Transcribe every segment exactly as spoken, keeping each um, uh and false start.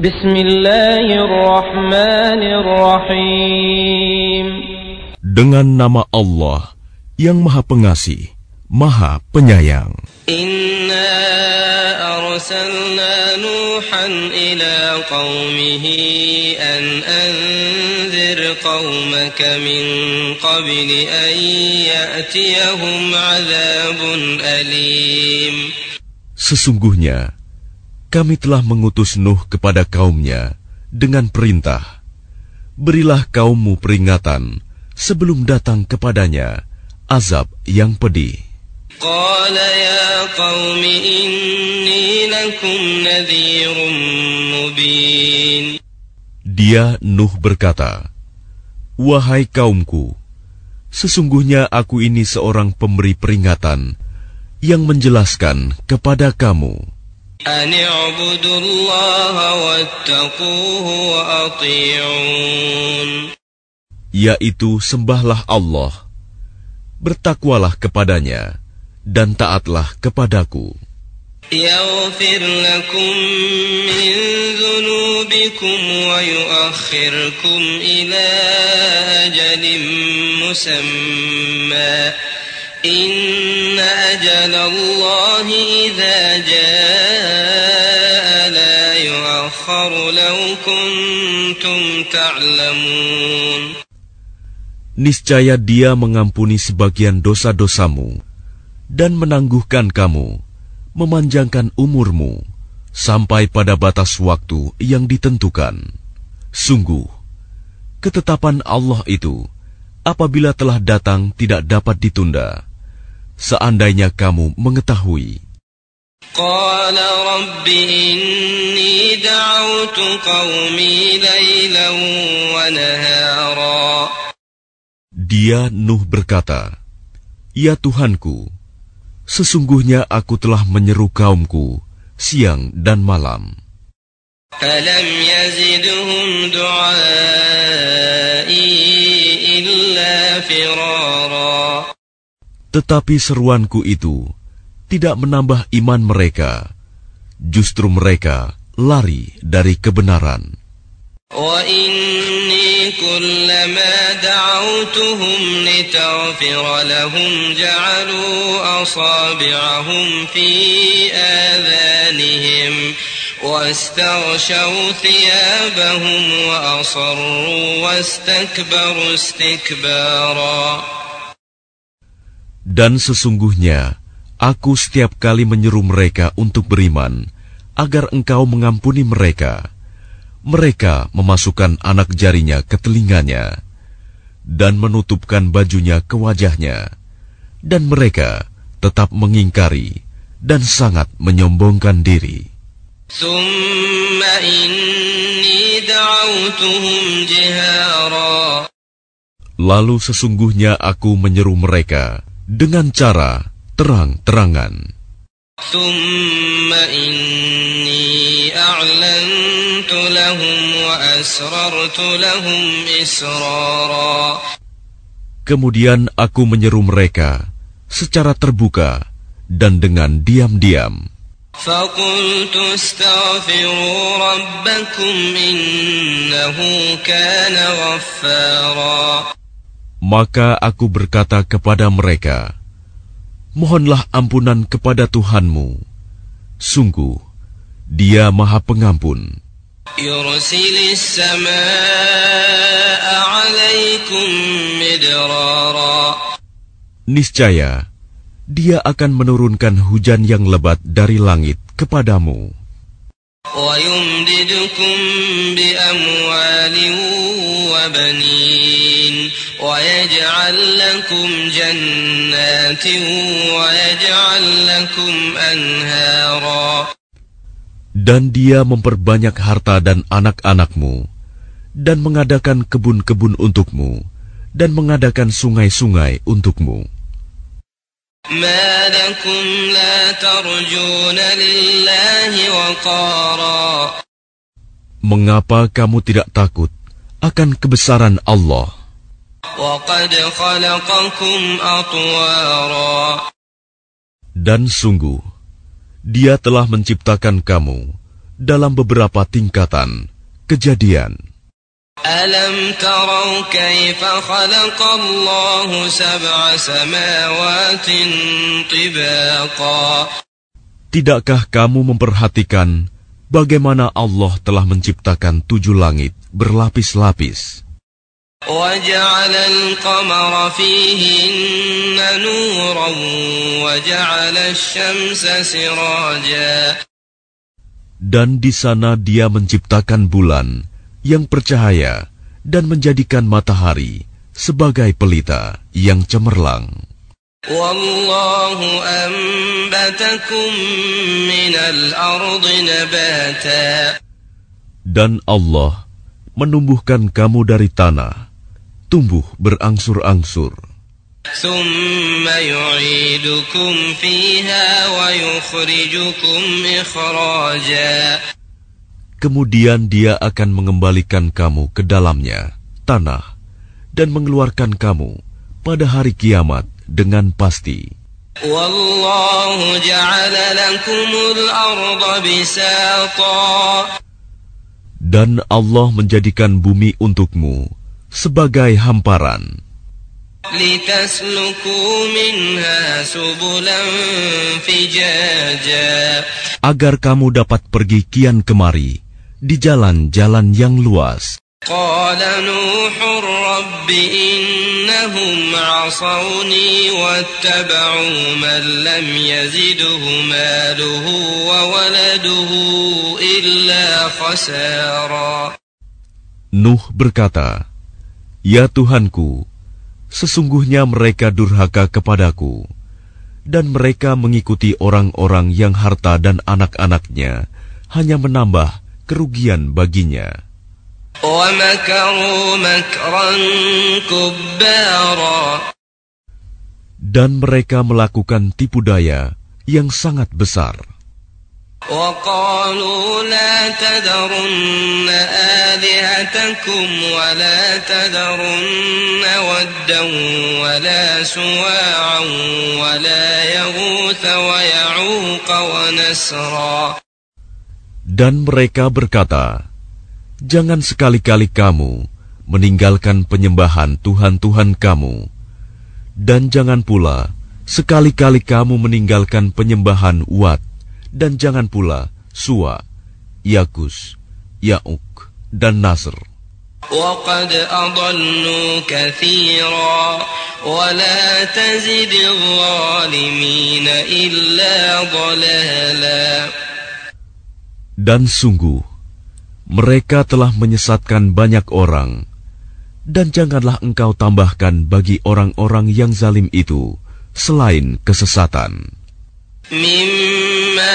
Bismillahirrahmanirrahim. Dengan nama Allah yang Maha Pengasih, Maha Penyayang. Inna arsalna Nuhan ila qaumihi an anzir qaumaka min qabli an ya'tiyahum 'adzabun alim. Sesungguhnya kami telah mengutus Nuh kepada kaumnya dengan perintah, berilah kaummu peringatan sebelum datang kepadanya azab yang pedih. Qala ya qaumi inni lakum nadhirun mubin. Dia Nuh berkata, wahai kaumku, sesungguhnya aku ini seorang pemberi peringatan yang menjelaskan kepada kamu. An i'budullaha wattaquhu wa ati'un. Yaitu sembahlah Allah, bertakwalah kepadanya, dan taatlah kepadaku. Yaghfir lakum min dhunubikum wa yu'akhirkum ila ajalin musamma. Inna ajalallahi idza jaa la yu'akhkharu law kuntum ta'lamun. Niscaya Dia mengampuni sebagian dosa-dosamu dan menangguhkan kamu, memanjangkan umurmu sampai pada batas waktu yang ditentukan. Sungguh, ketetapan Allah itu apabila telah datang tidak dapat ditunda. Seandainya kamu mengetahui. Qala rabbi inni da'awtu qaumi laylan wa nahara. Dia Nuh berkata, ya Tuhanku, sesungguhnya aku telah menyeru kaumku siang dan malam. Falam yazidhum du'ai illa firara. Tetapi seruanku itu tidak menambah iman mereka, justru mereka lari dari kebenaran. Wa inni kullama da'awtuhum litaghfira lahum ja'alu asabi'ahum fi adhanihim wastaghshaw thiyabahum wa asarru wastakbaru istikbara. Dan sesungguhnya aku setiap kali menyeru mereka untuk beriman agar engkau mengampuni mereka, mereka memasukkan anak jarinya ke telinganya dan menutupkan bajunya ke wajahnya, dan mereka tetap mengingkari dan sangat menyombongkan diri. Thumma inni da'awtuhum jihara. Lalu sesungguhnya aku menyeru mereka dengan cara terang-terangan. Thumma inni a'lantu lahum wa asrartu lahum israra. Kemudian aku menyeru mereka secara terbuka dan dengan diam-diam. Faqultu astaghfiru rabbakum innahu kana ghaffara. Maka aku berkata kepada mereka, mohonlah ampunan kepada Tuhanmu. Sungguh, Dia Maha Pengampun. Yursilis samaa'a 'alaikum midrara. Niscaya, Dia akan menurunkan hujan yang lebat dari langit kepadamu. Wa yumdidukum bi amwalin wa banin. وَيَجْعَلْ لَكُمْ جَنَّاتٍ وَيَجْعَلْ لَكُمْ أَنْهَارًا. Dan Dia memperbanyak harta dan anak-anakmu, dan mengadakan kebun-kebun untukmu, dan mengadakan sungai-sungai untukmu. مَا لَكُمْ لَا تَرْجُونَ لِلَّهِ وَقَارًا. Mengapa kamu tidak takut akan kebesaran Allah? وَقَدْ خَلَقَكُمْ أَطْوَارًا. Dan sungguh, Dia telah menciptakan kamu dalam beberapa tingkatan kejadian. Alam tarau kaifa khalaqallahu sab'a samawatin tibaqa. Tidakkah kamu memperhatikan bagaimana Allah telah menciptakan tujuh langit berlapis-lapis? وَجَعَلَ الْقَمَرَ فِيهِنَّ نُورًا وَجَعَلَ الشَّمْسَ سِرَاجًا. Dan di sana Dia menciptakan bulan yang bercahaya dan menjadikan matahari sebagai pelita yang cemerlang. وَاللَّهُ أَنبَتَكُم مِّنَ الْأَرْضِ نَبَاتًا. Dan Allah menumbuhkan kamu dari tanah, tumbuh berangsur-angsur. ثُمَّ يُعِيدُكُمْ فِيهَا وَيُخْرِجُكُمْ إِخْرَاجًا. Kemudian Dia akan mengembalikan kamu ke dalamnya, tanah, dan mengeluarkan kamu pada hari kiamat dengan pasti. وَاللَّهُ جَعَلَ لَكُمُ الْأَرْضَ بِسَاطًا. Dan Allah menjadikan bumi untukmu sebagai hamparan, لِتَسْلُكُوا مِنْهَا سُبُلًا فِجَاجًا. agar kamu dapat pergi kian kemari di jalan-jalan yang luas. قَالَ نُوحٌ رَبِّ إِنَّهُمْ عَصَوْنِي وَاتَّبَعُوا مَن لَّمْ يَزِدْهُ مَالُهُ وَوَلَدُهُ إِلَّا خَسَارًا. Nuh berkata, "Ya Tuhanku, sesungguhnya mereka durhaka kepadaku, dan mereka mengikuti orang-orang yang harta dan anak-anaknya hanya menambah kerugian baginya." وَمَكَرُوا مَكْرًا كُبَّارًا. Dan mereka melakukan tipu daya yang sangat besar. وَقَالُوا لَا تَذَرُنَّ آلِهَتَكُمْ وَلَا تَذَرُنَّ وَدًّا وَلَا سُوَاعًا وَلَا يَغُوثَ وَيَعُوقَ وَنَسْرًا. Dan mereka berkata, "Jangan sekali-kali kamu meninggalkan penyembahan Tuhan-Tuhan kamu, dan jangan pula sekali-kali kamu meninggalkan penyembahan Wat, dan jangan pula Suwa, Yagus, Ya'uk, dan Nasr. وَقَدْ أَضَلُّوا كَثِيرًا وَلَا تَزِدِ الظَّالِمِينَ إِلَّا ضَلَالًا." Dan sungguh, mereka telah menyesatkan banyak orang, dan janganlah engkau tambahkan bagi orang-orang yang zalim itu selain kesesatan. مِمَّا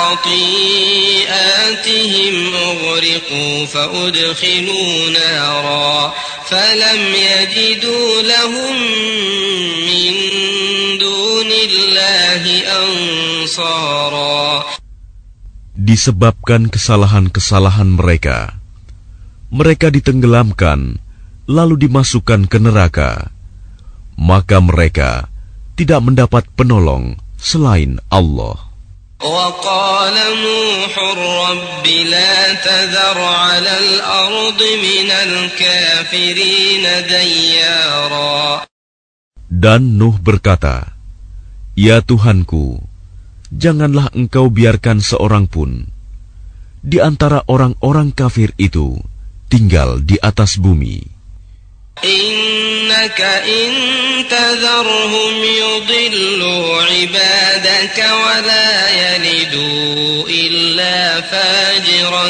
خَطِيئَاتِهِمْ أُغْرِقُوا فَأُدْخِلُوا نَارًا فَلَمْ يَجِدُوا لَهُم مِّن دُونِ اللَّهِ أَنصَارًا. Disebabkan kesalahan-kesalahan mereka, mereka ditenggelamkan lalu dimasukkan ke neraka, maka mereka tidak mendapat penolong selain Allah. وَقَالَ نُوحٌ رَبِّ لَا تَذَرْ عَلَى الْأَرْضِ مِنَ الْكَافِرِينَ دَيَّارًا. Dan Nuh berkata, "Ya Tuhanku, janganlah engkau biarkan seorang pun di antara orang-orang kafir itu tinggal di atas bumi. إِنَّكَ إِن تَذَرْهُمْ يُضِلُّوا عِبَادَكَ وَلَا يَلِدُوا إِلَّا فَاجِرًا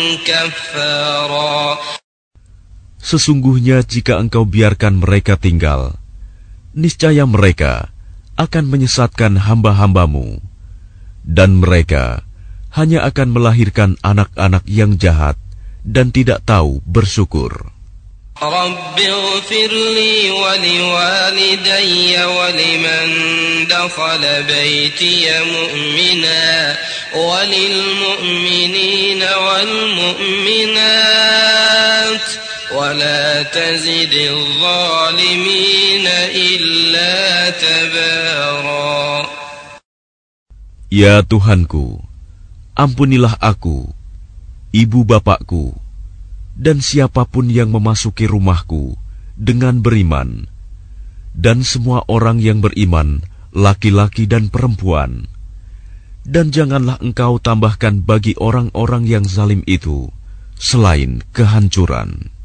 كَفَّارًا." Sesungguhnya jika engkau biarkan mereka tinggal, niscaya mereka akan menyesatkan hamba-hambamu, dan mereka hanya akan melahirkan anak-anak yang jahat dan tidak tahu bersyukur. رَبِّ اغْفِرْ لِي وَلِوَالِدَيَّ وَلِمَنْ دَخَلَ بَيْتِيَ مُؤْمِنًا وَلِلْمُؤْمِنِينَ وَالْمُؤْمِنَاتِ وَلَا تَزِدِ الظَّالِمِينَ إِلَّا تَبَارًا. Ya Tuhanku, ampunilah aku ibu bapakku, dan siapapun yang memasuki rumahku dengan beriman, dan semua orang yang beriman, laki-laki dan perempuan. Dan janganlah engkau tambahkan bagi orang-orang yang zalim itu selain kehancuran.